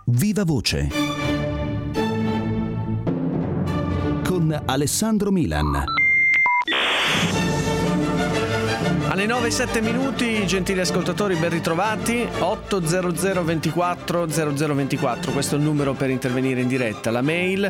Viva Voce con Alessandro Milan. Alle 9:07, gentili ascoltatori, ben ritrovati. 800 24 0024, questo è il numero per intervenire in diretta. La mail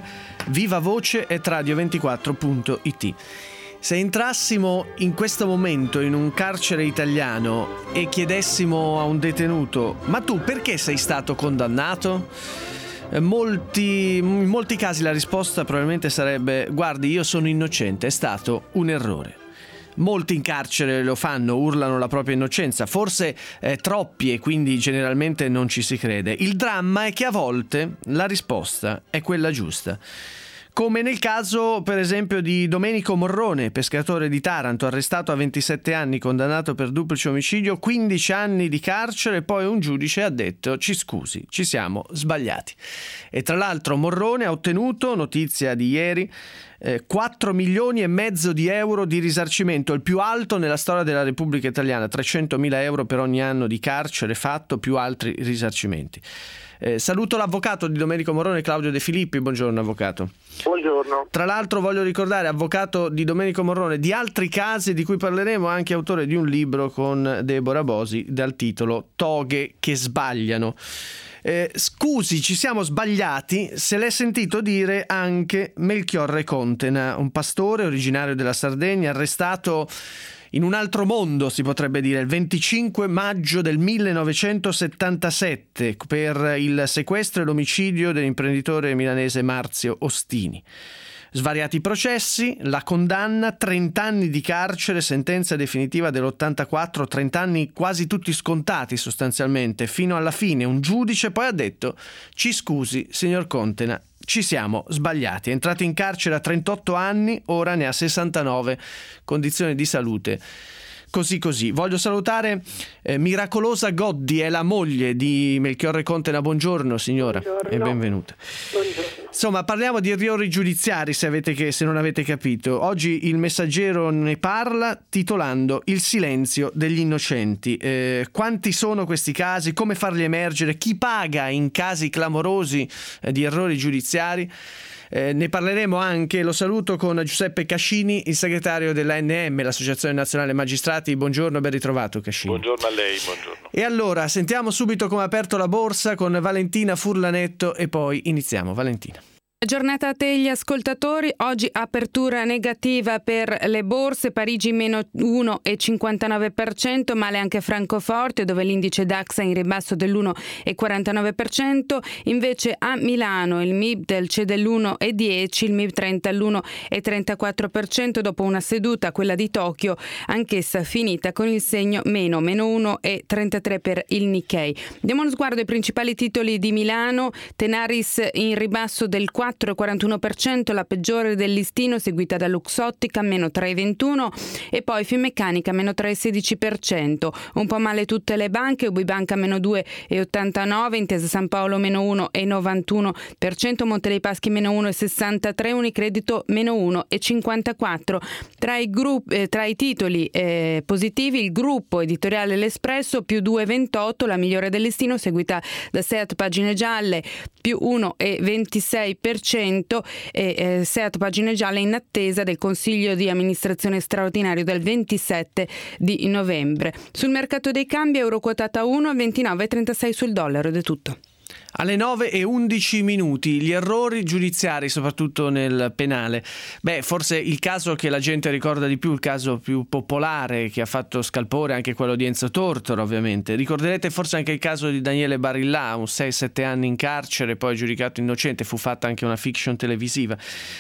vivavoce@radio24.it. Se entrassimo in questo momento in un carcere italiano e chiedessimo a un detenuto: ma tu perché sei stato condannato? In molti casi la risposta probabilmente sarebbe: guardi, io sono innocente, è stato un errore. Molti in carcere lo fanno, urlano la propria innocenza, forse troppi, e quindi generalmente non ci si crede. Il dramma è che a volte la risposta è quella giusta. Come nel caso, per esempio, di Domenico Morrone, pescatore di Taranto, arrestato a 27 anni, condannato per duplice omicidio, 15 anni di carcere, e poi un giudice ha detto: ci scusi, ci siamo sbagliati. E tra l'altro Morrone ha ottenuto, notizia di ieri, 4 milioni e mezzo di euro di risarcimento, il più alto nella storia della Repubblica Italiana, 300.000 euro per ogni anno di carcere fatto, più altri risarcimenti. Saluto l'avvocato di Domenico Morrone, Claudio De Filippi. Buongiorno avvocato. Buongiorno. Tra l'altro voglio ricordare, avvocato di Domenico Morrone, di altri casi di cui parleremo, anche autore di un libro con Deborah Bosi dal titolo Toghe che sbagliano. Scusi, ci siamo sbagliati, se l'è sentito dire anche Melchiorre Contena, un pastore originario della Sardegna, arrestato in un altro mondo, si potrebbe dire, il 25 maggio del 1977 per il sequestro e l'omicidio dell'imprenditore milanese Marzio Ostini. Svariati processi, la condanna, 30 anni di carcere, sentenza definitiva dell'84, 30 anni quasi tutti scontati sostanzialmente, fino alla fine un giudice poi ha detto: ci scusi, signor Contena, ci siamo sbagliati. È entrato in carcere a 38 anni, ora ne ha 69, condizioni di salute così. Voglio salutare Miracolosa Goddi, è la moglie di Melchiorre Contena. Buongiorno signora. Buongiorno. E benvenuta. Buongiorno. Insomma, parliamo di errori giudiziari, se non avete capito. Oggi il Messaggero ne parla titolando Il silenzio degli innocenti. Quanti sono questi casi? Come farli emergere? Chi paga in casi clamorosi di errori giudiziari? Ne parleremo anche, lo saluto, con Giuseppe Cascini, il segretario dell'ANM, l'Associazione Nazionale Magistrati. Buongiorno, ben ritrovato Cascini. Buongiorno a lei, buongiorno. E allora, sentiamo subito come ha aperto la borsa con Valentina Furlanetto e poi iniziamo. Valentina. Giornata a te gli ascoltatori, oggi apertura negativa per le borse, Parigi meno 1,59%, male anche Francoforte dove l'indice DAX è in ribasso dell'1,49%, invece a Milano il MIB cede l'1,10%, il MIB 30 all'1,34% dopo una seduta, quella di Tokyo, anch'essa finita con il segno meno 1,33% per il Nikkei. Diamo uno sguardo ai principali titoli di Milano, Tenaris in ribasso del 4,41%, la peggiore del listino, seguita da Luxottica meno 3,21% e poi Finmeccanica meno 3,16%. Un po' male tutte le banche, Ubibanca meno 2,89%, Intesa San Paolo meno 1,91%, Monte dei Paschi meno 1,63%, Unicredito meno 1,54%. Tra i titoli positivi il gruppo editoriale L'Espresso più 2,28%, la migliore del listino, seguita da Seat Pagine Gialle più 1,26%, e Seat Pagine Gialle in attesa del Consiglio di amministrazione straordinario del 27 di novembre. Sul mercato dei cambi euro quotata 1,29,36 sul dollaro ed è tutto. Alle 9:11, gli errori giudiziari, soprattutto nel penale. Forse il caso che la gente ricorda di più, il caso più popolare che ha fatto scalpore, anche quello di Enzo Tortora, ovviamente. Ricorderete forse anche il caso di Daniele Barillà, un 6-7 anni in carcere, poi giudicato innocente, fu fatta anche una fiction televisiva.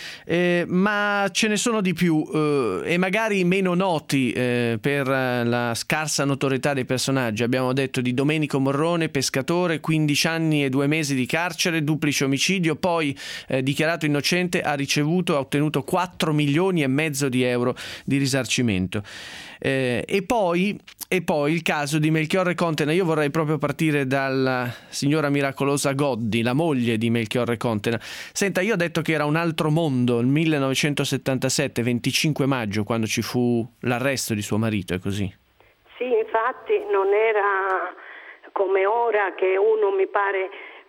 Ma ce ne sono di più e magari meno noti per la scarsa notorietà dei personaggi. Abbiamo detto di Domenico Morrone, pescatore, 15 anni e 2 mesi di carcere, duplice omicidio, poi dichiarato innocente, ha ottenuto 4 milioni e mezzo di euro di risarcimento. E poi il caso di Melchiorre Contena. Io vorrei proprio partire dalla signora Miracolosa Goddi, la moglie di Melchiorre Contena. Senta, io ho detto che era un altro mondo il 1977, 25 maggio, quando ci fu l'arresto di suo marito, è così? Sì, infatti non era come ora che uno, mi pare,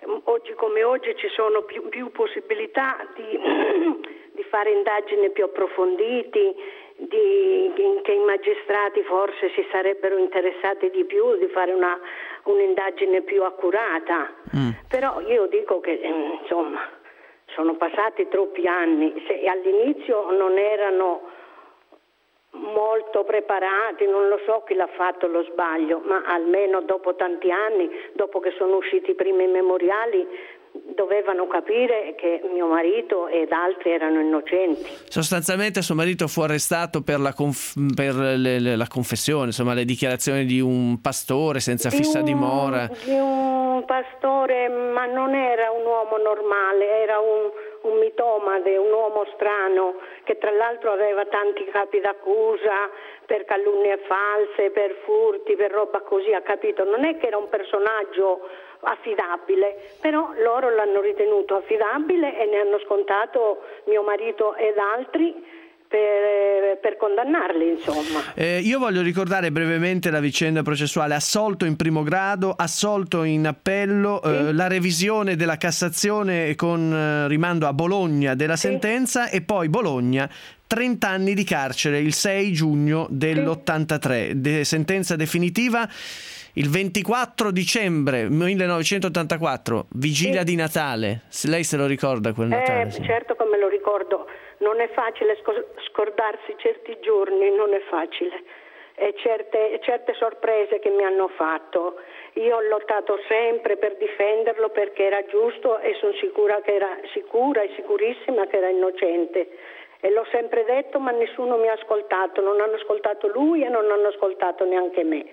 oggi come oggi ci sono più possibilità di fare indagini più approfondite, che i magistrati forse si sarebbero interessati di più di fare un'indagine più accurata. Però io dico che insomma sono passati troppi anni, se all'inizio non erano molto preparati, non lo so chi l'ha fatto lo sbaglio, ma almeno dopo tanti anni, dopo che sono usciti i primi memoriali, dovevano capire che mio marito ed altri erano innocenti. Sostanzialmente suo marito fu arrestato per la confessione, insomma le dichiarazioni di un pastore senza fissa dimora. Di un pastore, ma non era un uomo normale, era un mitomade, un uomo strano che tra l'altro aveva tanti capi d'accusa per calunnie false, per furti, per roba così, ha capito? Non è che era un personaggio affidabile, però loro l'hanno ritenuto affidabile e ne hanno scontato mio marito ed altri per condannarli, insomma. Io voglio ricordare brevemente la vicenda processuale: assolto in primo grado, assolto in appello, la revisione della Cassazione con rimando a Bologna della sentenza, e poi Bologna 30 anni di carcere il 6 giugno dell'83, sentenza definitiva il 24 dicembre 1984, vigilia di Natale. Lei se lo ricorda quel Natale? Certo che me lo ricordo. Non è facile scordarsi certi giorni, non è facile. E certe sorprese che mi hanno fatto. Io ho lottato sempre per difenderlo perché era giusto e sono sicura e sicurissima che era innocente. E l'ho sempre detto, ma nessuno mi ha ascoltato. Non hanno ascoltato lui e non hanno ascoltato neanche me.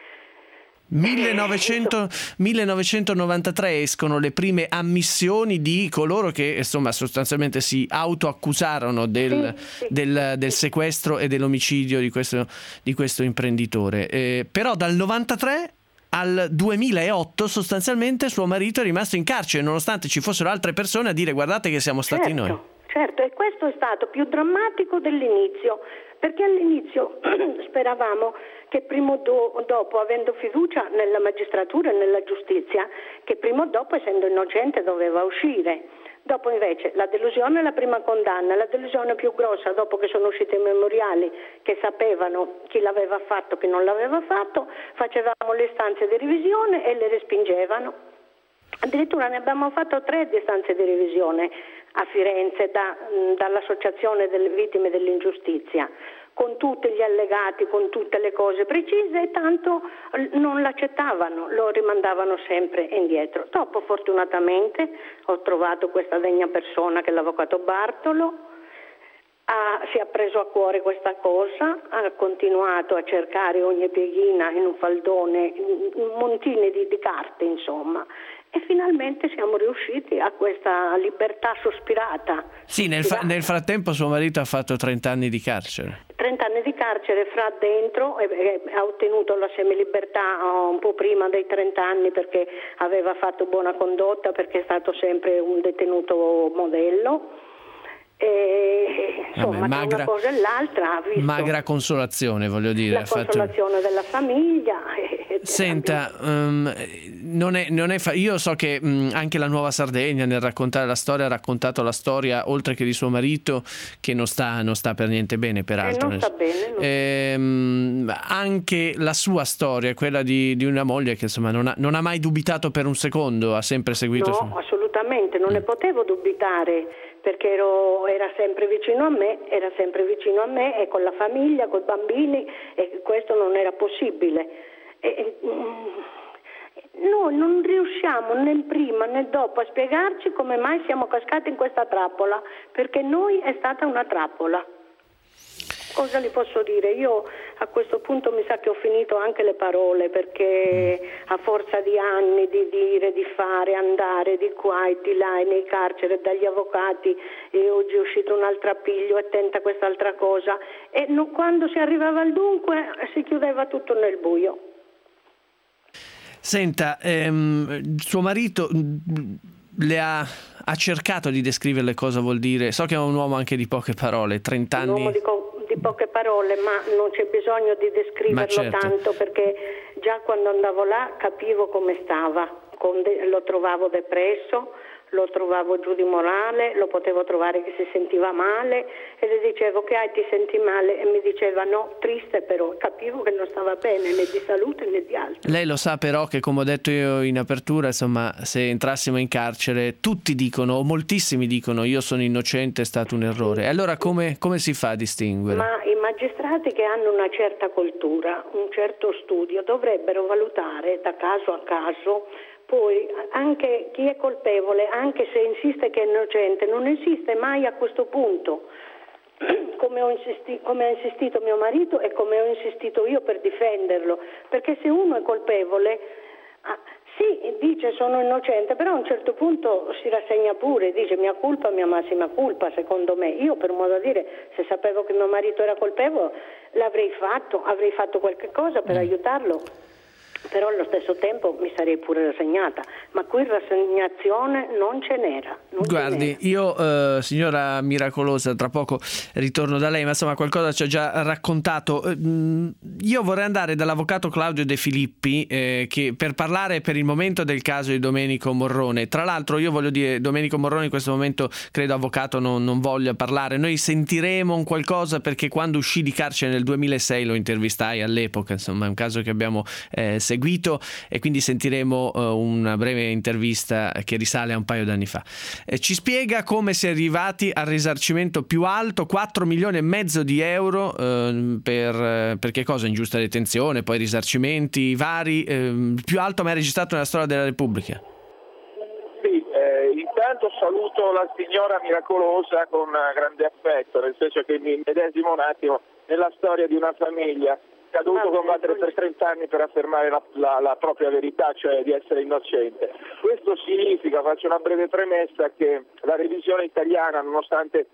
1993 escono le prime ammissioni di coloro che insomma sostanzialmente si autoaccusarono del sequestro e dell'omicidio di questo imprenditore. Però dal 93 al 2008 sostanzialmente suo marito è rimasto in carcere, nonostante ci fossero altre persone a dire guardate che siamo stati noi. Certo, e questo è stato più drammatico dell'inizio, perché all'inizio speravamo che prima o dopo, avendo fiducia nella magistratura e nella giustizia, che prima o dopo, essendo innocente, doveva uscire. Dopo invece la delusione è la prima condanna, la delusione più grossa dopo che sono usciti i memoriali che sapevano chi l'aveva fatto, chi non l'aveva fatto, facevamo le istanze di revisione e le respingevano. Addirittura ne abbiamo fatto 3 di istanze di revisione a Firenze dall'Associazione delle Vittime dell'Ingiustizia, con tutti gli allegati, con tutte le cose precise, e tanto non l'accettavano, lo rimandavano sempre indietro. Dopo fortunatamente ho trovato questa degna persona che è l'avvocato Bartolo, si è preso a cuore questa cosa, ha continuato a cercare ogni pieghina in un faldone, montini di carte insomma, e finalmente siamo riusciti a questa libertà sospirata. Sì, nel frattempo suo marito ha fatto 30 anni di carcere. 30 anni di carcere fra dentro, e ha ottenuto la semilibertà un po' prima dei 30 anni perché aveva fatto buona condotta, perché è stato sempre un detenuto modello. E insomma, tra una cosa e l'altra ha visto magra consolazione, voglio dire, la consolazione della famiglia. Senta, io so che anche la Nuova Sardegna nel raccontare la storia ha raccontato la storia, oltre che di suo marito, che non sta per niente bene, peraltro. Non sta bene. Anche la sua storia, quella di una moglie che insomma non ha mai dubitato per un secondo, ha sempre seguito. No, assolutamente, non ne potevo dubitare, perché era sempre vicino a me e con la famiglia, con i bambini, e questo non era possibile. Noi non riusciamo né prima né dopo a spiegarci come mai siamo cascati in questa trappola, perché noi è stata una trappola. Cosa li posso dire? Io a questo punto mi sa che ho finito anche le parole, perché a forza di anni di dire, di fare, andare di qua e di là e nei carceri dagli avvocati, e oggi è uscito un altro appiglio e tenta quest'altra cosa, e quando si arrivava al dunque si chiudeva tutto nel buio. Senta, suo marito le ha cercato di descriverle cosa vuol dire? So che è un uomo anche di poche parole, 30 anni. Un uomo di poche parole, ma non c'è bisogno di descriverlo tanto, perché già quando andavo là capivo come stava, lo trovavo depresso, lo trovavo giù di morale, lo potevo trovare che si sentiva male e le dicevo: che hai, ti senti male? E mi diceva: no, triste. Però capivo che non stava bene né di salute né di altro. Lei lo sa però che, come ho detto io in apertura, insomma, se entrassimo in carcere tutti dicono, o moltissimi dicono: io sono innocente, è stato un errore. E allora come si fa a distinguere? Ma i magistrati che hanno una certa cultura, un certo studio, dovrebbero valutare da caso a caso. Poi anche chi è colpevole, anche se insiste che è innocente, non esiste mai a questo punto, come ha insistito mio marito e come ho insistito io per difenderlo, perché se uno è colpevole, sì, dice sono innocente, però a un certo punto si rassegna pure, dice mia colpa, mia massima colpa, secondo me. Io, per modo di dire, se sapevo che mio marito era colpevole, avrei fatto qualche cosa per aiutarlo. Però allo stesso tempo mi sarei pure rassegnata, ma qui rassegnazione non ce n'era. Guardi, io signora Miracolosa, tra poco ritorno da lei, ma insomma qualcosa ci ha già raccontato. Io vorrei andare dall'avvocato Claudio De Filippi che per parlare per il momento del caso di Domenico Morrone. Tra l'altro io voglio dire, Domenico Morrone in questo momento credo avvocato non voglia parlare. Noi sentiremo un qualcosa perché quando uscì di carcere nel 2006 lo intervistai all'epoca, insomma è un caso che abbiamo seguito e quindi sentiremo una breve intervista che risale a un paio d'anni fa. Ci spiega come si è arrivati al risarcimento più alto, 4,5 milioni di euro per che cosa? Ingiusta detenzione, poi risarcimenti vari, più alto mai registrato nella storia della Repubblica. Sì, intanto saluto la signora Miracolosa con grande affetto, nel senso che mi medesimo un attimo nella storia di una famiglia che ha dovuto combattere per 30 anni per affermare la propria verità, cioè di essere innocente. Questo significa, faccio una breve premessa, che la revisione in Italia, nonostante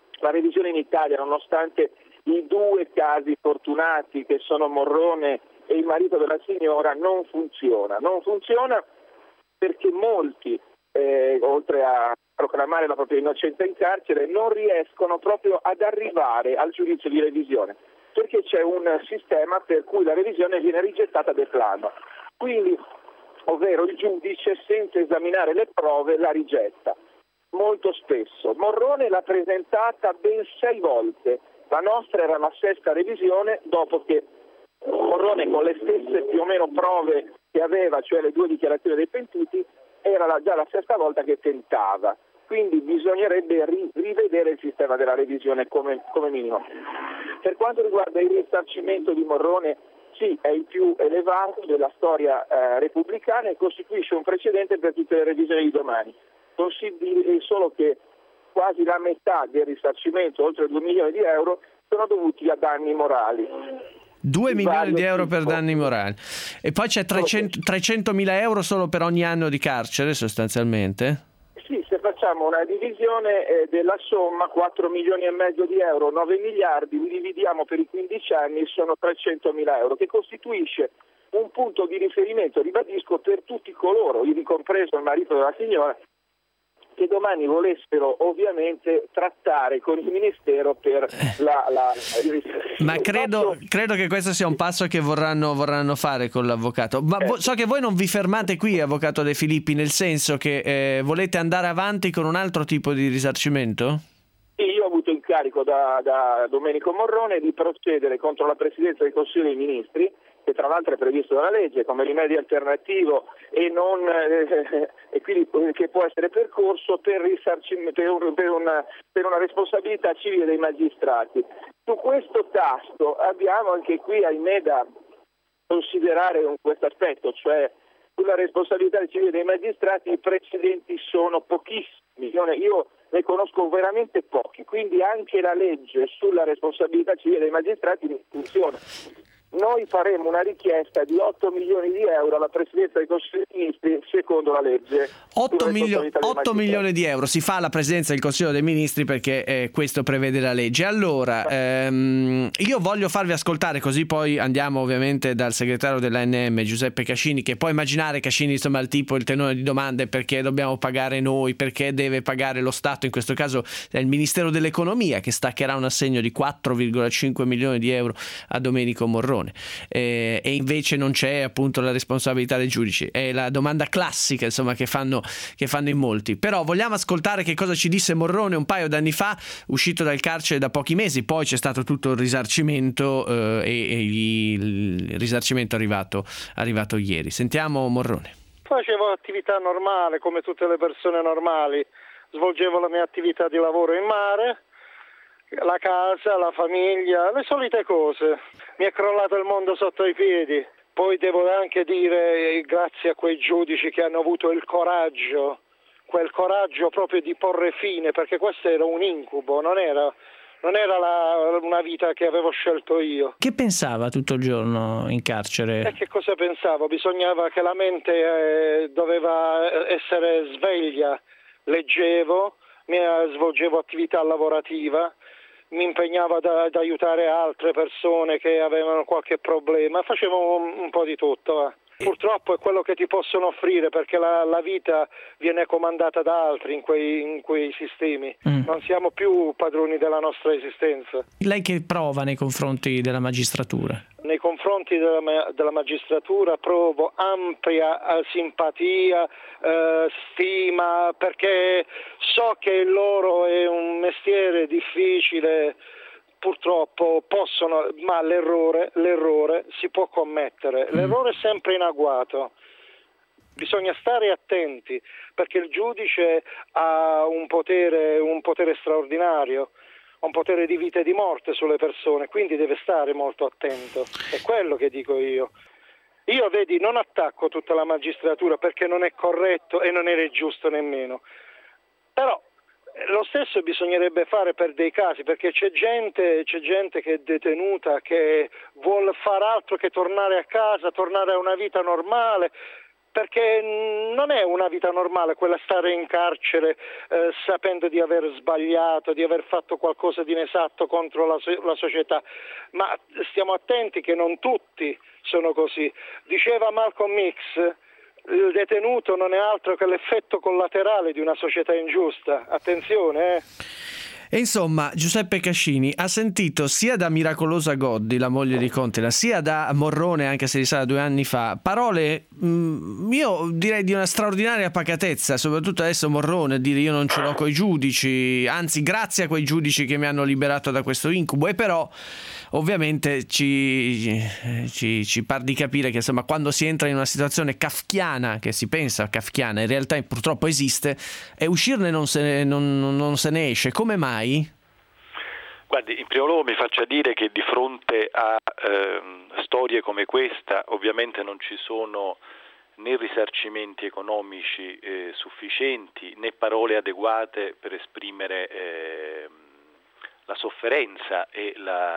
i due casi fortunati che sono Morrone e il marito della signora, non funziona. Non funziona perché molti, oltre a proclamare la propria innocenza in carcere, non riescono proprio ad arrivare al giudizio di revisione, perché c'è un sistema per cui la revisione viene rigettata de plano. Quindi, ovvero il giudice, senza esaminare le prove, la rigetta. Molto spesso. Morrone l'ha presentata ben 6 volte. La nostra era la 6ª revisione, dopo che Morrone, con le stesse più o meno prove che aveva, cioè le 2 dichiarazioni dei pentiti, era già la 6ª volta che tentava. Quindi bisognerebbe rivedere il sistema della revisione come minimo. Per quanto riguarda il risarcimento di Morrone, sì, è il più elevato della storia repubblicana e costituisce un precedente per tutte le revisioni di domani. È solo che quasi la metà del risarcimento, oltre 2 milioni di euro, sono dovuti a danni morali. 2 milioni di euro per danni morali. E poi c'è 300.000 euro solo per ogni anno di carcere, sostanzialmente? Sì, se facciamo una divisione della somma, 4 milioni e mezzo di euro, 9 miliardi, li dividiamo per i 15 anni, sono 300.000 euro, che costituisce un punto di riferimento, ribadisco, per tutti coloro, ivi compreso il marito della signora, che domani volessero ovviamente trattare con il Ministero per Ma credo che questo sia un passo che vorranno fare con l'avvocato. Ma so che voi non vi fermate qui, avvocato De Filippi, nel senso che volete andare avanti con un altro tipo di risarcimento? Sì, io ho avuto incarico da Domenico Morrone di procedere contro la Presidenza del Consiglio dei Ministri, che tra l'altro è previsto dalla legge come rimedio alternativo e quindi che può essere percorso per una responsabilità civile dei magistrati. Su questo tasto abbiamo anche qui, ahimè, da considerare questo aspetto, cioè sulla responsabilità civile dei magistrati i precedenti sono pochissimi, io ne conosco veramente pochi, quindi anche la legge sulla responsabilità civile dei magistrati non funziona. Noi faremo una richiesta di 8 milioni di euro alla Presidenza del Consiglio dei Ministri secondo la legge. 8 milioni di euro si fa alla Presidenza del Consiglio dei Ministri perché questo prevede la legge. Allora, io voglio farvi ascoltare, così poi andiamo ovviamente dal segretario dell'ANM Giuseppe Cascini, che può immaginare Cascini, insomma, il tenore di domande: perché dobbiamo pagare noi, perché deve pagare lo Stato, in questo caso è il Ministero dell'Economia che staccherà un assegno di 4,5 milioni di euro a Domenico Morrone, e invece non c'è appunto la responsabilità dei giudici. È la domanda classica, insomma, che fanno in molti. Però vogliamo ascoltare che cosa ci disse Morrone un paio d'anni fa, uscito dal carcere da pochi mesi. Poi c'è stato tutto il risarcimento, e il risarcimento arrivato ieri. Sentiamo Morrone. Facevo attività normale come tutte le persone normali, svolgevo la mia attività di lavoro in mare, la casa, la famiglia, le solite cose. Mi è crollato il mondo sotto i piedi. Poi devo anche dire grazie a quei giudici che hanno avuto il coraggio, quel coraggio proprio di porre fine, perché questo era un incubo, non era una vita che avevo scelto io. Che pensava tutto il giorno in carcere? E che cosa pensavo? Bisognava che la mente doveva essere sveglia. Leggevo, svolgevo attività lavorativa, mi impegnavo ad aiutare altre persone che avevano qualche problema, facevo un po' di tutto. Purtroppo è quello che ti possono offrire, perché la vita viene comandata da altri in quei sistemi. Non siamo più padroni della nostra esistenza. Lei che prova nei confronti della magistratura? Nei confronti della magistratura provo ampia simpatia, stima, perché so che il loro è un mestiere difficile. Purtroppo ma l'errore si può commettere, l'errore è sempre in agguato. Bisogna stare attenti, perché il giudice ha un potere straordinario, un potere di vita e di morte sulle persone, quindi deve stare molto attento. È quello che dico io. Io, vedi, non attacco tutta la magistratura perché non è corretto e non era giusto nemmeno. Però lo stesso bisognerebbe fare per dei casi, perché c'è gente che è detenuta, che vuol far altro che tornare a casa, tornare a una vita normale, perché non è una vita normale quella stare in carcere sapendo di aver sbagliato, di aver fatto qualcosa di inesatto contro la società. Ma stiamo attenti che non tutti sono così. Diceva Malcolm X: il detenuto non è altro che l'effetto collaterale di una società ingiusta. Attenzione, E insomma, Giuseppe Cascini ha sentito sia da Miracolosa Goddi, la moglie di Contela, sia da Morrone, anche se risale 2 anni fa, parole, io direi di una straordinaria pacatezza, soprattutto adesso Morrone, dire io non ce l'ho coi giudici, anzi grazie a quei giudici che mi hanno liberato da questo incubo. E però ovviamente ci par di capire che, insomma, quando si entra in una situazione kafkiana, che si pensa kafkiana, in realtà purtroppo esiste, e uscirne non se ne esce. Come mai? Guardi, in primo luogo mi faccia dire che di fronte a storie come questa ovviamente non ci sono né risarcimenti economici sufficienti, né parole adeguate per esprimere la sofferenza e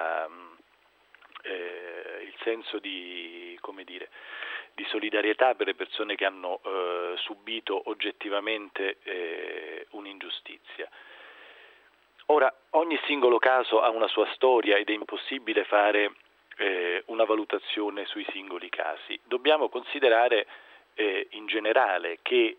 il senso di solidarietà per le persone che hanno subito oggettivamente un'ingiustizia. Ora, ogni singolo caso ha una sua storia ed è impossibile fare una valutazione sui singoli casi. Dobbiamo considerare in generale che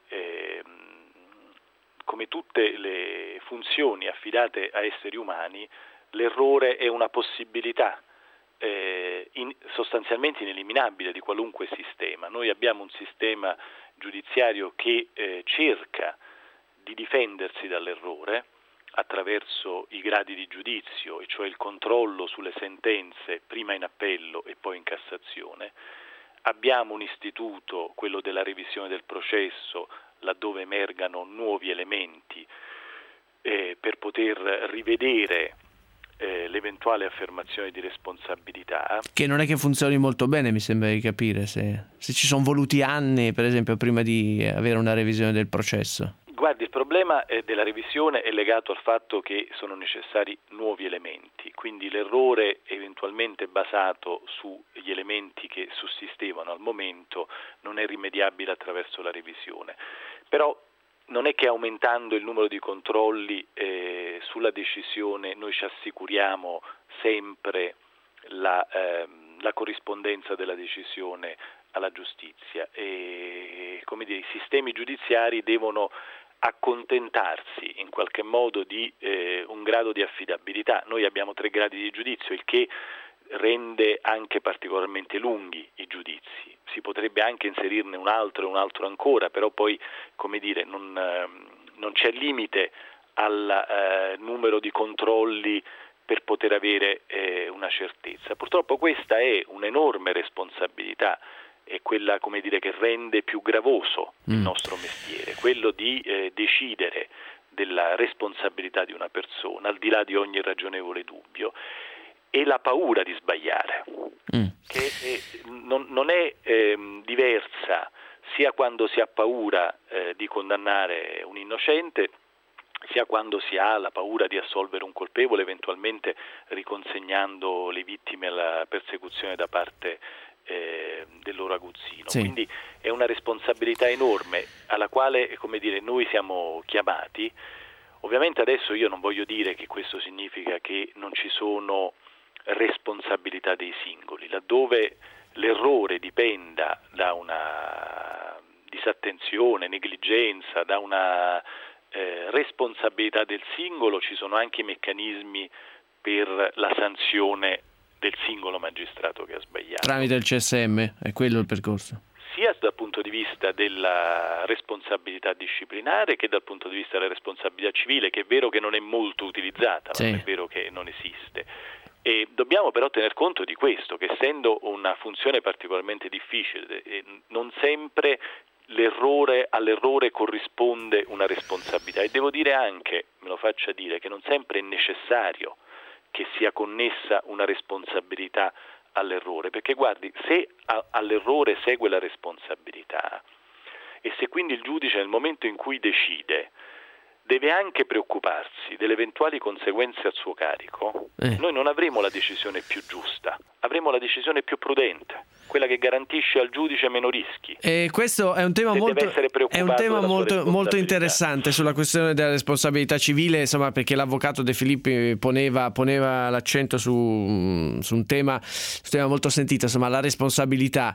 come tutte le funzioni affidate a esseri umani, l'errore è una possibilità sostanzialmente ineliminabile di qualunque sistema. Noi abbiamo un sistema giudiziario che cerca di difendersi dall'errore attraverso i gradi di giudizio, e cioè il controllo sulle sentenze prima in appello e poi in Cassazione. Abbiamo un istituto, quello della revisione del processo, laddove emergano nuovi elementi per poter rivedere l'eventuale affermazione di responsabilità. Che non è che funzioni molto bene, mi sembra di capire, se ci sono voluti anni, per esempio, prima di avere una revisione del processo. Guardi, il problema della revisione è legato al fatto che sono necessari nuovi elementi, quindi l'errore eventualmente basato sugli elementi che sussistevano al momento non è rimediabile attraverso la revisione. Però non è che aumentando il numero di controlli sulla decisione noi ci assicuriamo sempre la corrispondenza della decisione alla giustizia. E, come dire, i sistemi giudiziari devono accontentarsi in qualche modo di un grado di affidabilità. Noi abbiamo 3 gradi di giudizio, il che rende anche particolarmente lunghi i giudizi. Si potrebbe anche inserirne un altro e un altro ancora, però poi, come dire, non c'è limite al numero di controlli per poter avere una certezza. Purtroppo questa è un'enorme responsabilità, è quella, come dire, che rende più gravoso il nostro mestiere, quello di decidere della responsabilità di una persona, al di là di ogni ragionevole dubbio, e la paura di sbagliare, che non è diversa sia quando si ha paura di condannare un innocente, sia quando si ha la paura di assolvere un colpevole, eventualmente riconsegnando le vittime alla persecuzione da parte del loro aguzzino. Sì. Quindi è una responsabilità enorme alla quale, come dire, noi siamo chiamati. Ovviamente adesso io non voglio dire che questo significa che non ci sono responsabilità dei singoli, laddove l'errore dipenda da una disattenzione, negligenza, da una responsabilità del singolo, ci sono anche i meccanismi per la sanzione del singolo magistrato che ha sbagliato. Tramite il CSM, è quello il percorso? Sia dal punto di vista della responsabilità disciplinare che dal punto di vista della responsabilità civile, che è vero che non è molto utilizzata, sì. Non è vero che non esiste. E dobbiamo però tener conto di questo, che essendo una funzione particolarmente difficile, non sempre all'errore corrisponde una responsabilità, e devo dire anche, me lo faccia dire, che non sempre è necessario che sia connessa una responsabilità all'errore, perché guardi, se all'errore segue la responsabilità e se quindi il giudice nel momento in cui decide deve anche preoccuparsi delle eventuali conseguenze al suo carico, noi non avremo la decisione più giusta, avremo la decisione più prudente, quella che garantisce al giudice meno rischi. E questo è un tema molto interessante sulla questione della responsabilità civile, insomma, perché l'avvocato De Filippi poneva l'accento su un tema molto sentito, insomma, la responsabilità.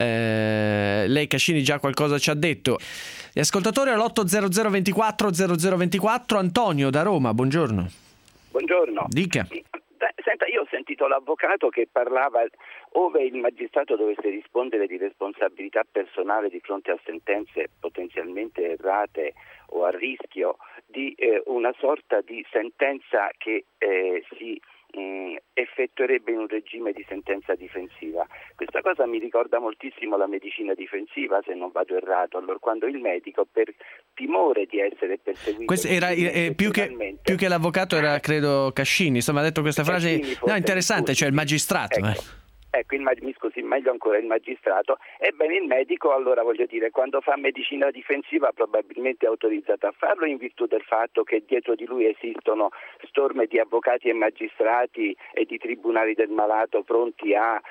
Lei, Cascini, già qualcosa ci ha detto. Gli ascoltatori all'800 24 0024. Antonio da Roma, buongiorno. Buongiorno. Dica. Senta, io ho sentito l'avvocato che parlava ove il magistrato dovesse rispondere di responsabilità personale di fronte a sentenze potenzialmente errate o a rischio di una sorta di sentenza che si effettuerebbe in un regime di sentenza difensiva. Questa cosa mi ricorda moltissimo la medicina difensiva, se non vado errato, allora quando il medico, per timore di essere perseguito, questo era più che l'avvocato era credo Cascini, insomma, ha detto questa frase interessante, cioè il magistrato. Ecco, mi scusi, meglio ancora il magistrato. Ebbene, il medico, allora, voglio dire, quando fa medicina difensiva probabilmente è autorizzato a farlo in virtù del fatto che dietro di lui esistono storme di avvocati e magistrati e di tribunali del malato pronti a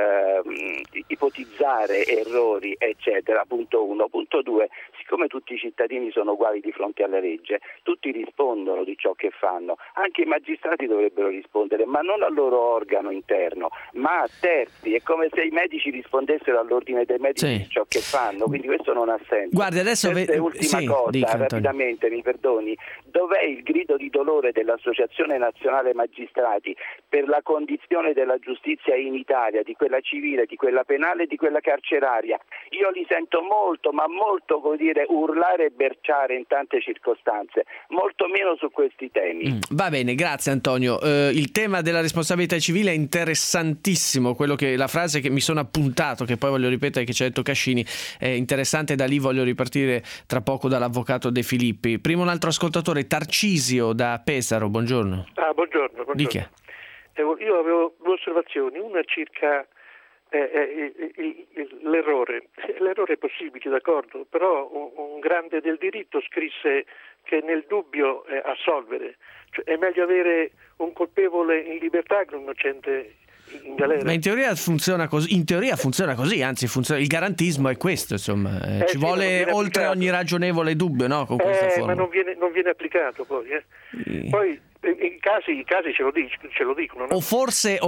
ipotizzare errori, eccetera. Punto 1. Punto 2. Siccome tutti i cittadini sono uguali di fronte alla legge, tutti rispondono di ciò che fanno. Anche i magistrati dovrebbero rispondere, ma non al loro organo interno, ma a terzi. È come se i medici rispondessero all'ordine dei medici di ciò che fanno, quindi questo non ha senso. Guardi, adesso ultima cosa, rapidamente, mi perdoni, dov'è il grido di dolore dell'Associazione Nazionale Magistrati per la condizione della giustizia in Italia, di quella civile, di quella penale e di quella carceraria? Io li sento molto, ma molto, come dire, urlare e berciare in tante circostanze, molto meno su questi temi. Va bene, grazie Antonio. Il tema della responsabilità civile è interessantissimo, la frase che mi sono appuntato, che poi voglio ripetere, che ci ha detto Cascini, è interessante, da lì voglio ripartire tra poco dall'avvocato De Filippi. Prima un altro ascoltatore, Tarcisio da Pesaro, buongiorno. Buongiorno. Dica. Io avevo due osservazioni, una circa l'errore. L'errore è possibile, d'accordo, però un grande del diritto scrisse che nel dubbio assolvere, cioè è meglio avere un colpevole in libertà che un innocente in galera. Ma in teoria funziona così, anzi il garantismo è questo, insomma, ci vuole oltre ogni ragionevole dubbio, no, con questa forma. Ma non viene applicato poi. Poi i casi ce lo dicono, no? O forse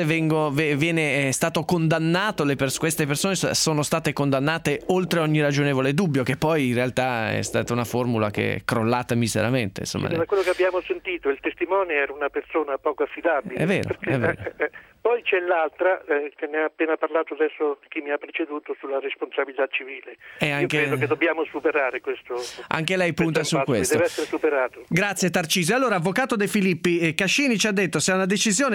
viene stato condannato, queste persone sono state condannate oltre ogni ragionevole dubbio, che poi in realtà è stata una formula che è crollata miseramente, insomma. Da quello che abbiamo sentito, il testimone era una persona poco affidabile. È vero. Poi c'è l'altra, che ne ha appena parlato adesso chi mi ha preceduto, sulla responsabilità civile. Io credo che dobbiamo superare questo. Anche lei punta su questo. Deve essere superato. Grazie Tarcisio. Allora, avvocato De Filippi, Cascini ci ha detto: se una decisione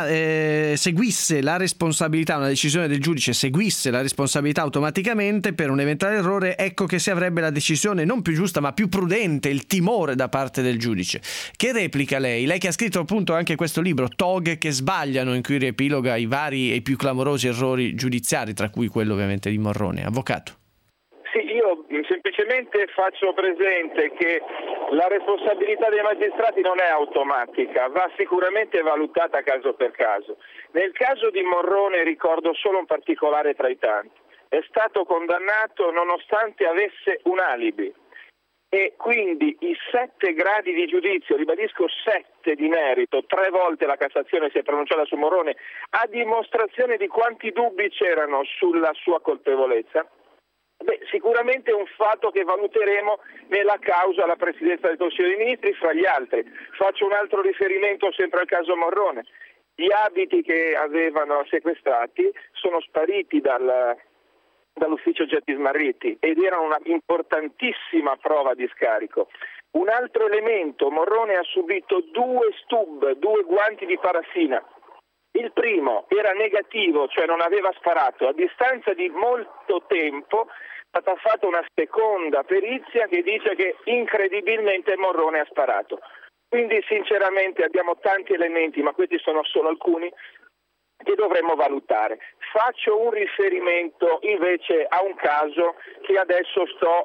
seguisse la responsabilità, una decisione del giudice seguisse la responsabilità automaticamente per un eventuale errore, ecco che si avrebbe la decisione non più giusta ma più prudente, il timore da parte del giudice. Che replica lei? Lei che ha scritto appunto anche questo libro, Toghe che sbagliano, in cui riepiloga i vari e più clamorosi errori giudiziari, tra cui quello ovviamente di Morrone. Avvocato. Sì, io semplicemente faccio presente che la responsabilità dei magistrati non è automatica, va sicuramente valutata caso per caso. Nel caso di Morrone ricordo solo un particolare tra i tanti. È stato condannato nonostante avesse un alibi. E quindi i 7 gradi di giudizio, ribadisco 7 di merito, 3 volte la Cassazione si è pronunciata su Morrone, a dimostrazione di quanti dubbi c'erano sulla sua colpevolezza. Sicuramente è un fatto che valuteremo nella causa alla Presidenza del Consiglio dei Ministri, fra gli altri. Faccio un altro riferimento sempre al caso Morrone. Gli abiti che avevano sequestrati sono spariti dall'ufficio oggetti smarriti ed erano una importantissima prova di scarico. Un altro elemento: Morrone ha subito 2 stub, 2 guanti di parassina. Il primo era negativo, cioè non aveva sparato. A distanza di molto tempo è stata fatta una seconda perizia che dice che incredibilmente Morrone ha sparato. Quindi sinceramente abbiamo tanti elementi, ma questi sono solo alcuni, che dovremmo valutare. Faccio un riferimento invece a un caso che adesso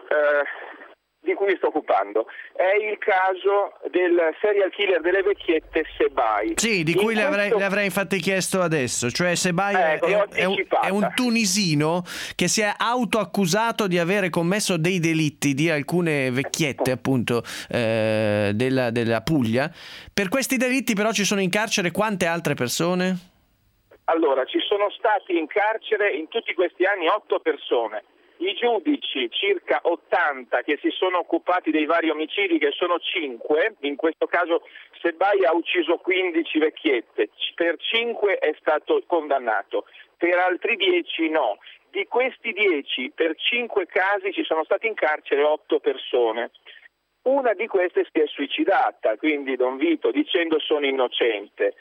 di cui mi sto occupando. È il caso del serial killer delle vecchiette Sebai. Sì, di cui le avrei infatti chiesto adesso. Cioè Sebai è un tunisino che si è autoaccusato di avere commesso dei delitti di alcune vecchiette appunto della Puglia. Per questi delitti però ci sono in carcere quante altre persone? Allora, ci sono stati in carcere in tutti questi anni 8 persone. I giudici, circa 80, che si sono occupati dei vari omicidi, che sono 5, in questo caso Sebai ha ucciso 15 vecchiette, per 5 è stato condannato, per altri 10 no. Di questi 10, per 5 casi ci sono stati in carcere 8 persone. Una di queste si è suicidata, quindi Don Vito, dicendo sono innocente.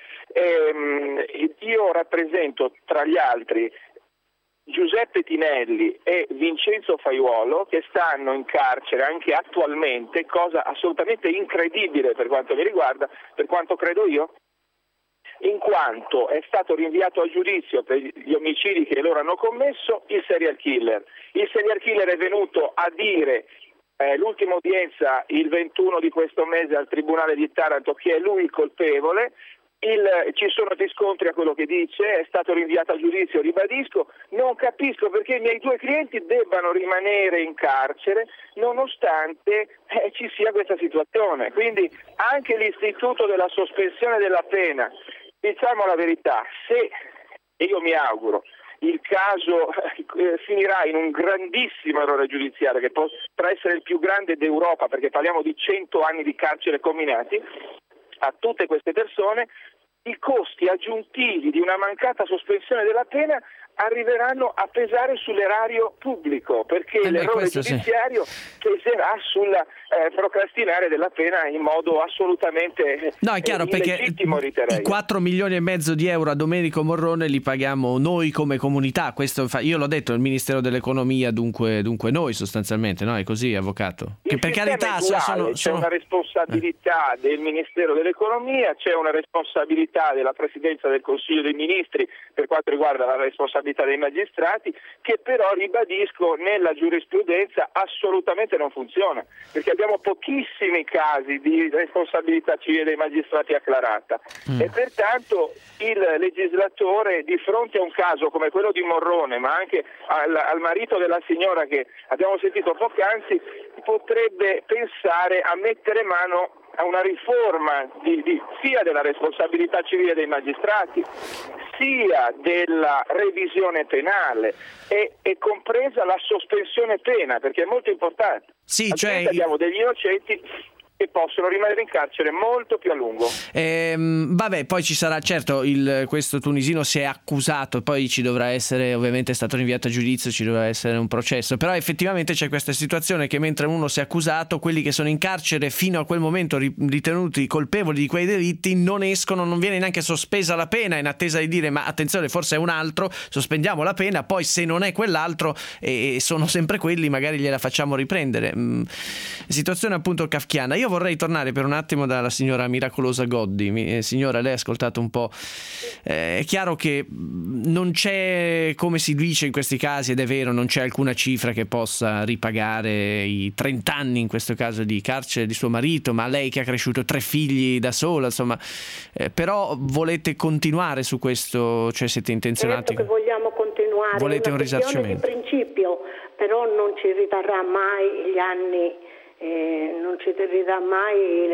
Io rappresento tra gli altri Giuseppe Tinelli e Vincenzo Faiuolo, che stanno in carcere anche attualmente, cosa assolutamente incredibile per quanto mi riguarda, per quanto credo io, in quanto è stato rinviato a giudizio per gli omicidi che loro hanno commesso il serial killer. Il serial killer è venuto a dire l'ultima udienza il 21 di questo mese al Tribunale di Taranto che è lui il colpevole. Ci sono riscontri a quello che dice, è stato rinviato a giudizio, ribadisco, non capisco perché i miei 2 clienti debbano rimanere in carcere nonostante ci sia questa situazione. Quindi anche l'istituto della sospensione della pena, diciamo la verità, se, e io mi auguro, il caso finirà in un grandissimo errore giudiziario che potrà essere il più grande d'Europa, perché parliamo di 100 anni di carcere comminati a tutte queste persone, i costi aggiuntivi di una mancata sospensione della pena arriveranno a pesare sull'erario pubblico, perché l'errore giudiziario peserà sul procrastinare della pena in modo assolutamente no, è chiaro, illegittimo, riterei. I 4 milioni e mezzo di euro a Domenico Morrone li paghiamo noi come comunità. Questo io l'ho detto, il Ministero dell'Economia, dunque noi sostanzialmente, no? È così, avvocato? Che per carità c'è una responsabilità del Ministero dell'Economia, c'è una responsabilità della Presidenza del Consiglio dei Ministri per quanto riguarda la responsabilità responsabilità dei magistrati, che però, ribadisco, nella giurisprudenza assolutamente non funziona, perché abbiamo pochissimi casi di responsabilità civile dei magistrati acclarata e pertanto il legislatore, di fronte a un caso come quello di Morrone, ma anche al marito della signora che abbiamo sentito poc'anzi, potrebbe pensare a mettere mano a una riforma sia della responsabilità civile dei magistrati, sia della revisione penale e compresa la sospensione pena, perché è molto importante. Sì, abbiamo degli innocenti che possono rimanere in carcere molto più a lungo. Vabbè, poi ci sarà, certo, questo tunisino si è accusato, poi ci dovrà essere, ovviamente è stato rinviato a giudizio, ci dovrà essere un processo, però effettivamente c'è questa situazione che mentre uno si è accusato, quelli che sono in carcere fino a quel momento ritenuti colpevoli di quei delitti non escono, non viene neanche sospesa la pena, in attesa di dire ma attenzione, forse è un altro, sospendiamo la pena, poi se non è quell'altro e sono sempre quelli, magari gliela facciamo riprendere. Situazione appunto kafkiana. Io vorrei tornare per un attimo dalla signora Miracolosa Goddi. Signora, lei ha ascoltato un po'. È chiaro che non c'è, come si dice in questi casi, ed è vero, non c'è alcuna cifra che possa ripagare i 30 anni, in questo caso, di carcere di suo marito, ma lei che ha cresciuto 3 figli da sola, insomma, però volete continuare su questo? Cioè siete intenzionati? Certo che vogliamo continuare. Volete un risarcimento? Di principio, però non ci ridarrà mai gli anni. Non ci ridà mai,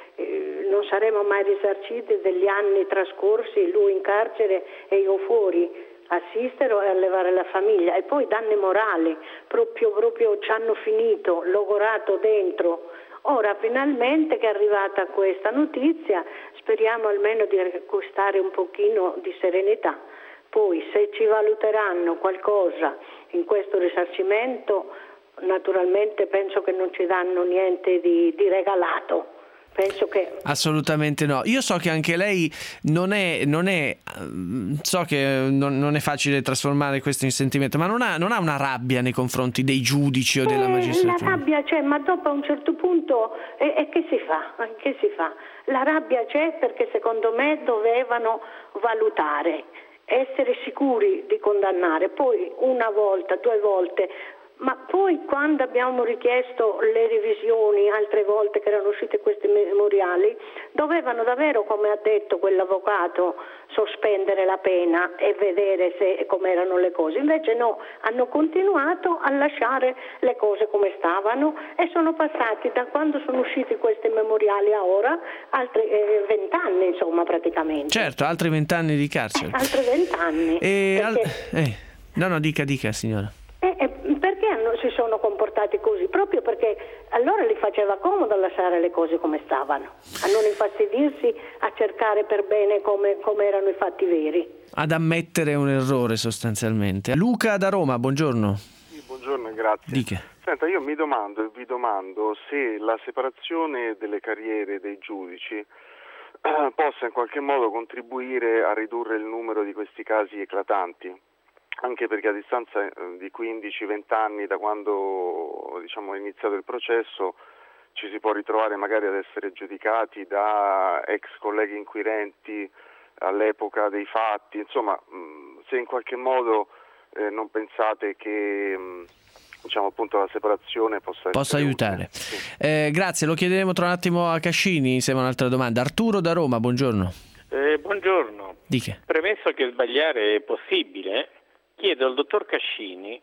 non saremo mai risarciti degli anni trascorsi, lui in carcere e io fuori, assistere e allevare la famiglia. E poi danni morali, proprio ci hanno finito, logorato dentro. Ora finalmente che è arrivata questa notizia, speriamo almeno di riacquistare un pochino di serenità. Poi se ci valuteranno qualcosa in questo risarcimento, naturalmente penso che non ci danno niente di regalato. Penso che assolutamente no. Io so che anche lei non è so che non è facile trasformare questo in sentimento, ma non ha una rabbia nei confronti dei giudici o della magistratura. La rabbia c'è, ma dopo a un certo punto che si fa? Che si fa? La rabbia c'è perché secondo me dovevano valutare, essere sicuri di condannare, poi una volta, 2 volte. Ma poi quando abbiamo richiesto le revisioni, altre volte che erano uscite questi memoriali, dovevano davvero, come ha detto quell'avvocato, sospendere la pena e vedere come erano le cose. Invece no, hanno continuato a lasciare le cose come stavano e sono passati, da quando sono usciti questi memoriali a ora, altri 20 anni insomma praticamente. Certo, altri 20 anni di carcere. Altri 20 anni. No, dica signora. Perché si sono comportati così? Proprio perché allora gli faceva comodo lasciare le cose come stavano, a non infastidirsi, a cercare per bene come erano i fatti veri. Ad ammettere un errore sostanzialmente. Luca da Roma, buongiorno. Sì, buongiorno e grazie. Dica. Senta, io vi domando se la separazione delle carriere dei giudici possa in qualche modo contribuire a ridurre il numero di questi casi eclatanti. Anche perché a distanza di 15-20 anni da quando è iniziato il processo ci si può ritrovare magari ad essere giudicati da ex colleghi inquirenti all'epoca dei fatti, insomma se in qualche modo non pensate che appunto la separazione possa aiutare. Sì. Grazie, lo chiederemo tra un attimo a Cascini insieme a un'altra domanda. Arturo da Roma, buongiorno. Buongiorno. Dica. Premesso che sbagliare è possibile, chiedo al dottor Cascini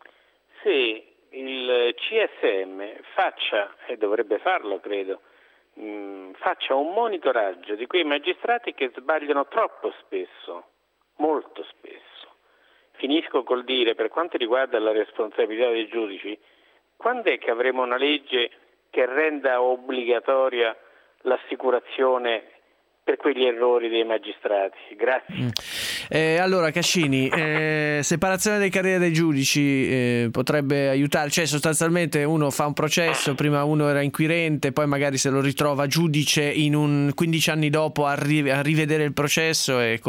se il CSM faccia, e dovrebbe farlo credo, faccia un monitoraggio di quei magistrati che sbagliano troppo spesso, molto spesso. Finisco col dire, per quanto riguarda la responsabilità dei giudici, quando è che avremo una legge che renda obbligatoria l'assicurazione per quegli errori dei magistrati? Grazie. Allora Cascini, separazione delle carriere dei giudici potrebbe aiutare, cioè sostanzialmente uno fa un processo, prima uno era inquirente, poi magari se lo ritrova giudice in 15 anni dopo a rivedere il processo e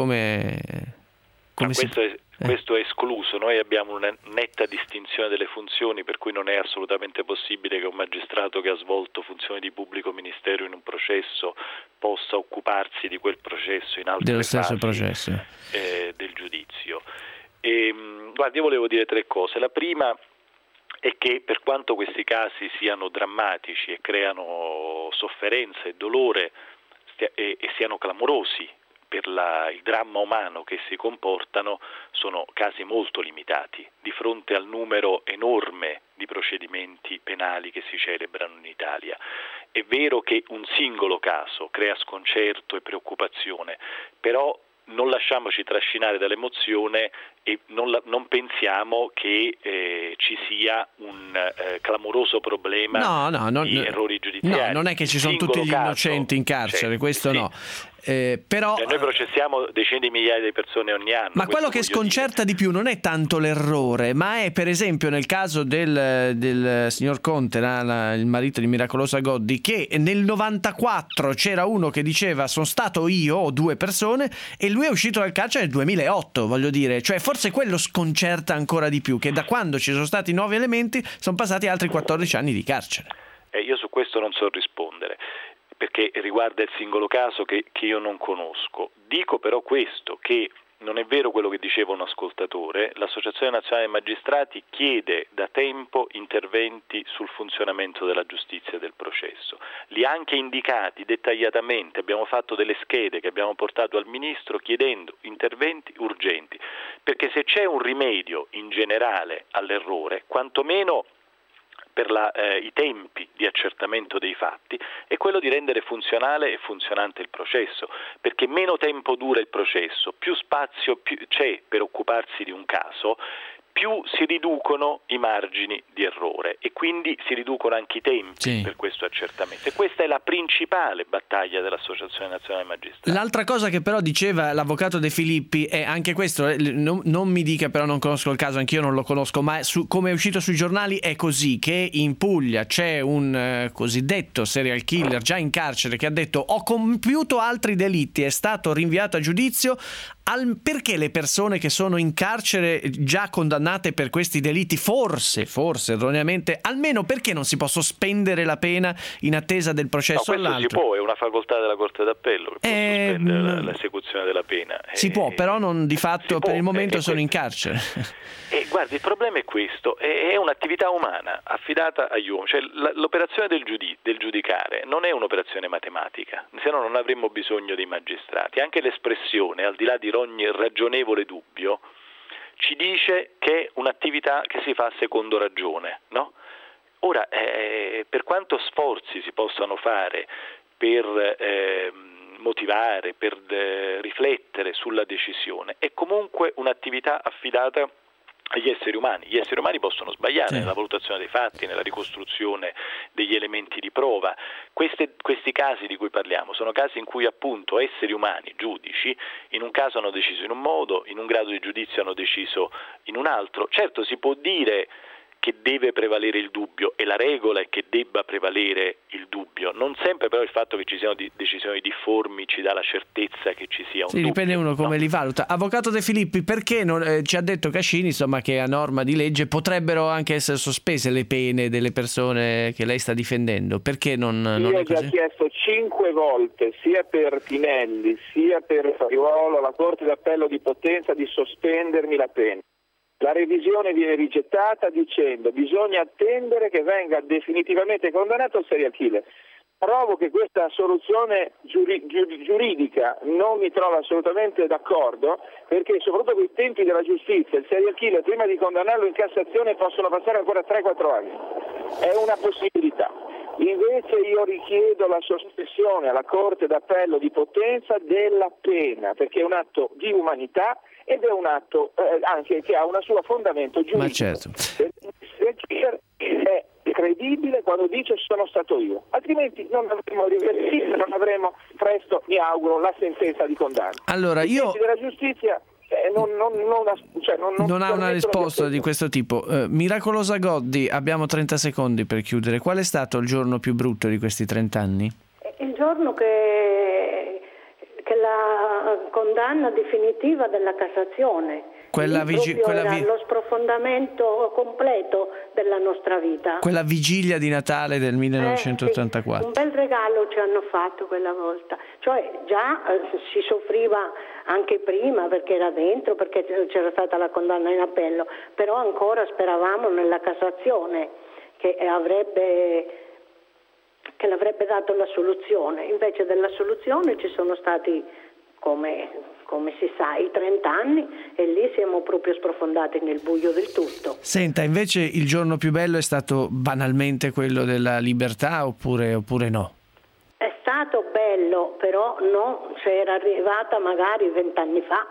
questo è escluso. Noi abbiamo una netta distinzione delle funzioni, per cui non è assolutamente possibile che un magistrato che ha svolto funzioni di pubblico ministero in un processo possa occuparsi di quel processo in altre dello stesso fasi processo del giudizio. Guardi, io volevo dire 3 cose. La prima è che per quanto questi casi siano drammatici e creano sofferenza e dolore e siano clamorosi per il dramma umano che si comportano, sono casi molto limitati di fronte al numero enorme di procedimenti penali che si celebrano in Italia. È vero che un singolo caso crea sconcerto e preoccupazione, però non lasciamoci trascinare dall'emozione e non pensiamo che ci sia un clamoroso problema di errori giudiziari. No, non è che ci sono tutti gli innocenti in carcere, questo sì. No. Però noi processiamo decine di migliaia di persone ogni anno. Ma quello che sconcerta di più non è tanto l'errore, ma è per esempio nel caso del signor Conte, il marito di Miracolosa Ghoddi, che nel 94 c'era uno che diceva sono stato io o 2 persone e lui è uscito dal carcere nel 2008, voglio dire, cioè forse quello sconcerta ancora di più, che da quando ci sono stati nuovi elementi sono passati altri 14 anni di carcere. Io su questo non so rispondere, perché riguarda il singolo caso che io non conosco. Dico però questo, che non è vero quello che diceva un ascoltatore, l'Associazione Nazionale dei Magistrati chiede da tempo interventi sul funzionamento della giustizia e del processo. Li ha anche indicati dettagliatamente, abbiamo fatto delle schede che abbiamo portato al Ministro chiedendo interventi urgenti, perché se c'è un rimedio in generale all'errore, quantomeno per i tempi di accertamento dei fatti, è quello di rendere funzionale e funzionante il processo, perché meno tempo dura il processo, più spazio c'è per occuparsi di un caso, più si riducono i margini di errore e quindi si riducono anche i tempi per questo accertamento. E questa è la principale battaglia dell'Associazione Nazionale dei Magistrati. L'altra cosa che però diceva l'avvocato De Filippi è anche questo, non mi dica, però non conosco il caso, anch'io non lo conosco, ma come è uscito sui giornali è così, che in Puglia c'è un cosiddetto serial killer già in carcere che ha detto ho compiuto altri delitti, è stato rinviato a giudizio. Perché le persone che sono in carcere già condannate per questi delitti, forse erroneamente, almeno perché non si può sospendere la pena in attesa del processo all'altro? Si può, è una facoltà della Corte d'Appello che può sospendere l'esecuzione della pena. Si può, però non di fatto per il momento sono in carcere. Guardi, il problema è questo, è un'attività umana affidata agli uomini, cioè l'operazione del giudicare non è un'operazione matematica, se no non avremmo bisogno dei magistrati. Anche l'espressione, al di là di ogni ragionevole dubbio, ci dice che è un'attività che si fa secondo ragione, no? Ora, per quanto sforzi si possano fare per motivare, per riflettere sulla decisione, è comunque un'attività affidata agli esseri umani. Gli esseri umani possono sbagliare nella valutazione dei fatti, nella ricostruzione degli elementi di prova. Questi casi di cui parliamo sono casi in cui appunto esseri umani, giudici, in un caso hanno deciso in un modo, in un grado di giudizio hanno deciso in un altro. Certo, si può dire che deve prevalere il dubbio e la regola è che debba prevalere il dubbio. Non sempre però il fatto che ci siano decisioni difformi ci dà la certezza che ci sia un dubbio. Dipende uno come li valuta. Avvocato De Filippi, perché ci ha detto Cascini insomma che a norma di legge potrebbero anche essere sospese le pene delle persone che lei sta difendendo? Perché non Io ho già chiesto 5 volte sia per Pinelli sia per Fariuolo alla Corte d'Appello di Potenza di sospendermi la pena. La revisione viene rigettata dicendo bisogna attendere che venga definitivamente condannato il serial killer. Provo che questa soluzione giuridica non mi trova assolutamente d'accordo, perché soprattutto con i tempi della giustizia il serial killer prima di condannarlo in Cassazione possono passare ancora 3-4 anni. È una possibilità. Invece io richiedo la sospensione alla Corte d'Appello di Potenza della pena, perché è un atto di umanità ed è un atto anche che ha un suo fondamento giuridico. Ma certo. Il killer è credibile quando dice sono stato io, altrimenti non avremo rivertito, non avremo presto, mi auguro, la sentenza di condanna. Allora io della giustizia non ha una risposta di questo tipo. Miracolosa Ghoddi, abbiamo 30 secondi per chiudere. Qual è stato il giorno più brutto di questi 30 anni? Il giorno che la condanna definitiva della Cassazione Quella era lo sprofondamento completo della nostra vita. Quella vigilia di Natale del 1984. Sì, un bel regalo ci hanno fatto quella volta. Cioè già si soffriva anche prima perché era dentro, perché c'era stata la condanna in appello, però ancora speravamo nella Cassazione che l'avrebbe dato la soluzione. Invece della soluzione ci sono stati, come si sa, i 30 anni, e lì siamo proprio sprofondati nel buio del tutto. Senta, invece il giorno più bello è stato banalmente quello della libertà oppure no? È stato bello, però no, se era arrivata magari 20 anni fa.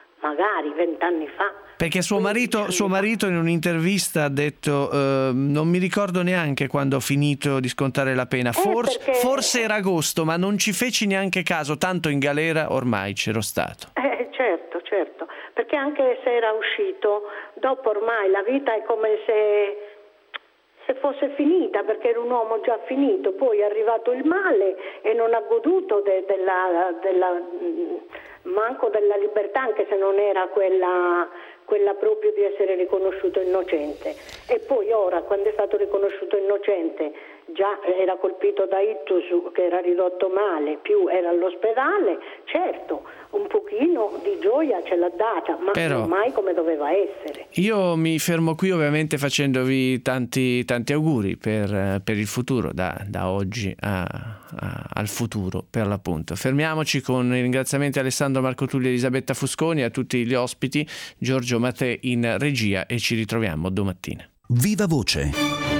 Perché suo marito in un'intervista ha detto non mi ricordo neanche quando ho finito di scontare la pena, forse era agosto, ma non ci feci neanche caso, tanto in galera ormai c'ero stato. Certo, perché anche se era uscito, dopo ormai la vita è come se fosse finita, perché era un uomo già finito, poi è arrivato il male e non ha goduto manco della libertà, anche se non era quella proprio di essere riconosciuto innocente. E poi ora, quando è stato riconosciuto innocente, già era colpito da ictus, che era ridotto male, più era all'ospedale, certo, un pochino di gioia ce l'ha data, ma non mai come doveva essere. Io mi fermo qui ovviamente facendovi tanti auguri per il futuro, da oggi al futuro per l'appunto. Fermiamoci con i ringraziamenti a Alessandro Marco Tulli e Elisabetta Fusconi, a tutti gli ospiti, Giorgio Mattei in regia, e ci ritroviamo domattina. Viva Voce.